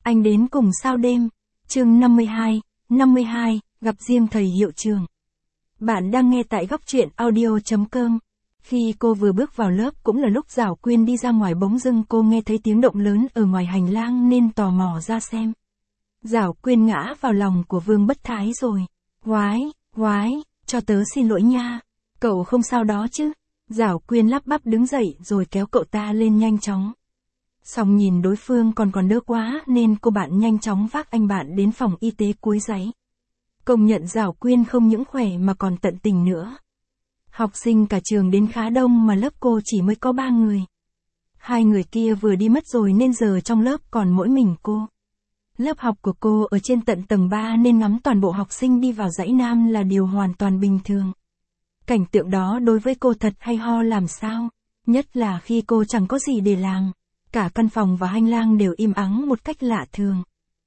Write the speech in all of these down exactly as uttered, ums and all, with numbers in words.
Anh đến cùng sao đêm. Chương năm mươi hai, năm mươi hai, gặp riêng thầy hiệu trưởng. Bạn đang nghe tại góc truyện audio chấm com. Khi cô vừa bước vào lớp cũng là lúc Giảo Quyên đi ra ngoài, bỗng dưng cô nghe thấy tiếng động lớn ở ngoài hành lang nên tò mò ra xem. Giảo Quyên ngã vào lòng của Vương Bất Thái rồi. Goái, goái, cho tớ xin lỗi nha. Cậu không sao đó chứ? Giảo Quyên lắp bắp đứng dậy rồi kéo cậu ta lên nhanh chóng. Xong nhìn đối phương còn còn đơ quá nên cô bạn nhanh chóng vác anh bạn đến phòng y tế cuối giấy. Công nhận Giảo Quyên không những khỏe mà còn tận tình nữa. Học sinh cả trường đến khá đông mà lớp cô chỉ mới có ba người. Hai người kia vừa đi mất rồi nên giờ trong lớp còn mỗi mình cô. Lớp học của cô ở trên tận tầng ba nên ngắm toàn bộ học sinh đi vào dãy nam là điều hoàn toàn bình thường. Cảnh tượng đó đối với cô thật hay ho làm sao, nhất là khi cô chẳng có gì để làm. Cả căn phòng và hành lang đều im ắng một cách lạ thường.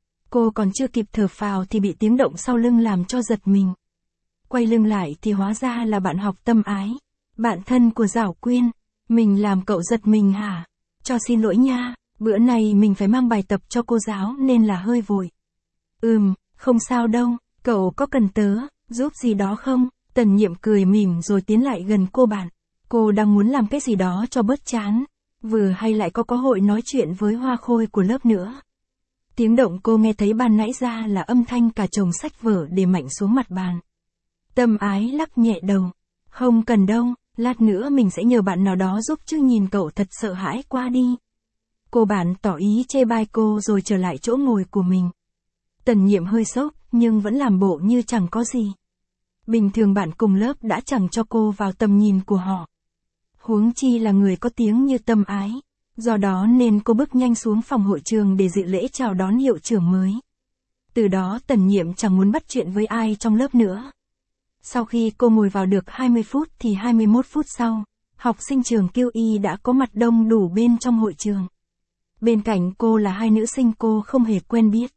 Cô còn chưa kịp thở phào thì bị tiếng động sau lưng làm cho giật mình. Quay lưng lại thì hóa ra là bạn học Tâm Ái, bạn thân của Giảo Quyên. Mình làm cậu giật mình hả? Cho xin lỗi nha, bữa nay mình phải mang bài tập cho cô giáo nên là hơi vội. Ừm, không sao đâu, cậu có cần tớ giúp gì đó không? Tần Nhiệm cười mỉm rồi tiến lại gần cô bạn. Cô đang muốn làm cái gì đó cho bớt chán. Vừa hay lại có cơ hội nói chuyện với hoa khôi của lớp nữa. Tiếng động cô nghe thấy ban nãy ra là âm thanh cả chồng sách vở để mạnh xuống mặt bàn. Tâm Ái lắc nhẹ đầu. Không cần đâu, lát nữa mình sẽ nhờ bạn nào đó giúp chứ nhìn cậu thật sợ hãi quá đi. Cô bạn tỏ ý chê bai cô rồi trở lại chỗ ngồi của mình. Tần Nhiệm hơi sốc nhưng vẫn làm bộ như chẳng có gì. Bình thường bạn cùng lớp đã chẳng cho cô vào tầm nhìn của họ. Huống chi là người có tiếng như Tâm Ái. Do đó nên cô bước nhanh xuống phòng hội trường để dự lễ chào đón hiệu trưởng mới. Từ đó Tần Nhiệm chẳng muốn bắt chuyện với ai trong lớp nữa. Sau khi cô ngồi vào được hai mươi phút thì hai mươi mốt phút sau, học sinh trường Kiêu Y đã có mặt đông đủ bên trong hội trường. Bên cạnh cô là hai nữ sinh cô không hề quen biết.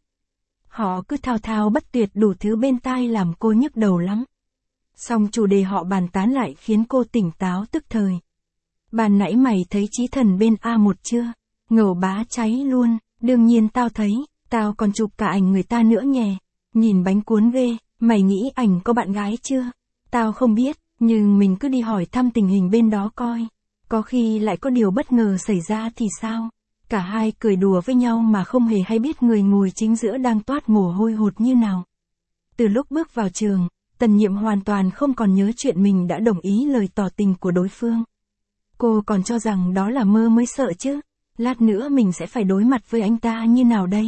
Họ cứ thao thao bất tuyệt đủ thứ bên tai làm cô nhức đầu lắm. Song chủ đề họ bàn tán lại khiến cô tỉnh táo tức thời. Ban nãy mày thấy Chí Thần bên A một chưa? Ngầu bá cháy luôn, đương nhiên tao thấy, tao còn chụp cả ảnh người ta nữa nhè. Nhìn bánh cuốn ghê, mày nghĩ ảnh có bạn gái chưa? Tao không biết, nhưng mình cứ đi hỏi thăm tình hình bên đó coi. Có khi lại có điều bất ngờ xảy ra thì sao? Cả hai cười đùa với nhau mà không hề hay biết người ngồi chính giữa đang toát mồ hôi hột như nào. Từ lúc bước vào trường, Tần Nhiệm hoàn toàn không còn nhớ chuyện mình đã đồng ý lời tỏ tình của đối phương. Cô còn cho rằng đó là mơ mới sợ chứ. Lát nữa mình sẽ phải đối mặt với anh ta như nào đây?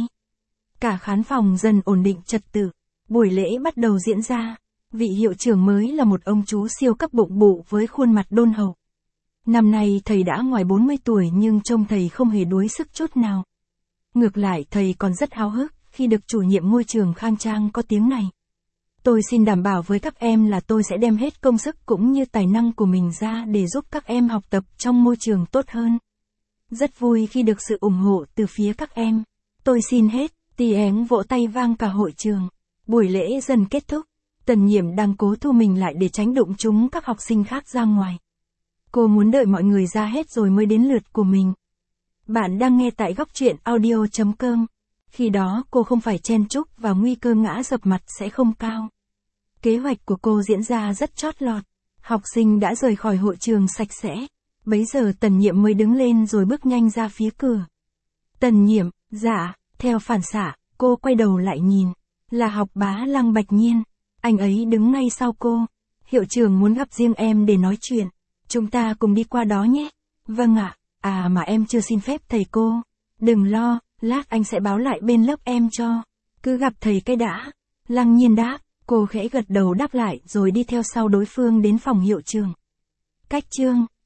Cả khán phòng dần ổn định trật tự. Buổi lễ bắt đầu diễn ra. Vị hiệu trưởng mới là một ông chú siêu cấp bụng bụ với khuôn mặt đôn hậu. Năm nay thầy đã ngoài bốn mươi tuổi nhưng trông thầy không hề đuối sức chút nào. Ngược lại thầy còn rất háo hức khi được chủ nhiệm ngôi trường khang trang có tiếng này. Tôi xin đảm bảo với các em là tôi sẽ đem hết công sức cũng như tài năng của mình ra để giúp các em học tập trong môi trường tốt hơn. Rất vui khi được sự ủng hộ từ phía các em. Tôi xin hết, tiếng vỗ tay vang cả hội trường. Buổi lễ dần kết thúc. Tần Nhiệm đang cố thu mình lại để tránh đụng trúng các học sinh khác ra ngoài. Cô muốn đợi mọi người ra hết rồi mới đến lượt của mình. Bạn đang nghe tại góc truyện audio chấm com. Khi đó cô không phải chen chúc và nguy cơ ngã dập mặt sẽ không cao. Kế hoạch của cô diễn ra rất chót lọt. Học sinh đã rời khỏi hội trường sạch sẽ. Bấy giờ Tần Nhiệm mới đứng lên rồi bước nhanh ra phía cửa. Tần Nhiệm, dạ, theo phản xạ, cô quay đầu lại nhìn. Là học bá Lăng Bạch Nhiên. Anh ấy đứng ngay sau cô. Hiệu trưởng muốn gặp riêng em để nói chuyện. Chúng ta cùng đi qua đó nhé. Vâng ạ. À mà em chưa xin phép thầy cô. Đừng lo, lát anh sẽ báo lại bên lớp em cho. Cứ gặp thầy cái đã. Lăng Nhiên đáp. Cô khẽ gật đầu đáp lại rồi đi theo sau đối phương đến phòng hiệu trưởng. Cách chương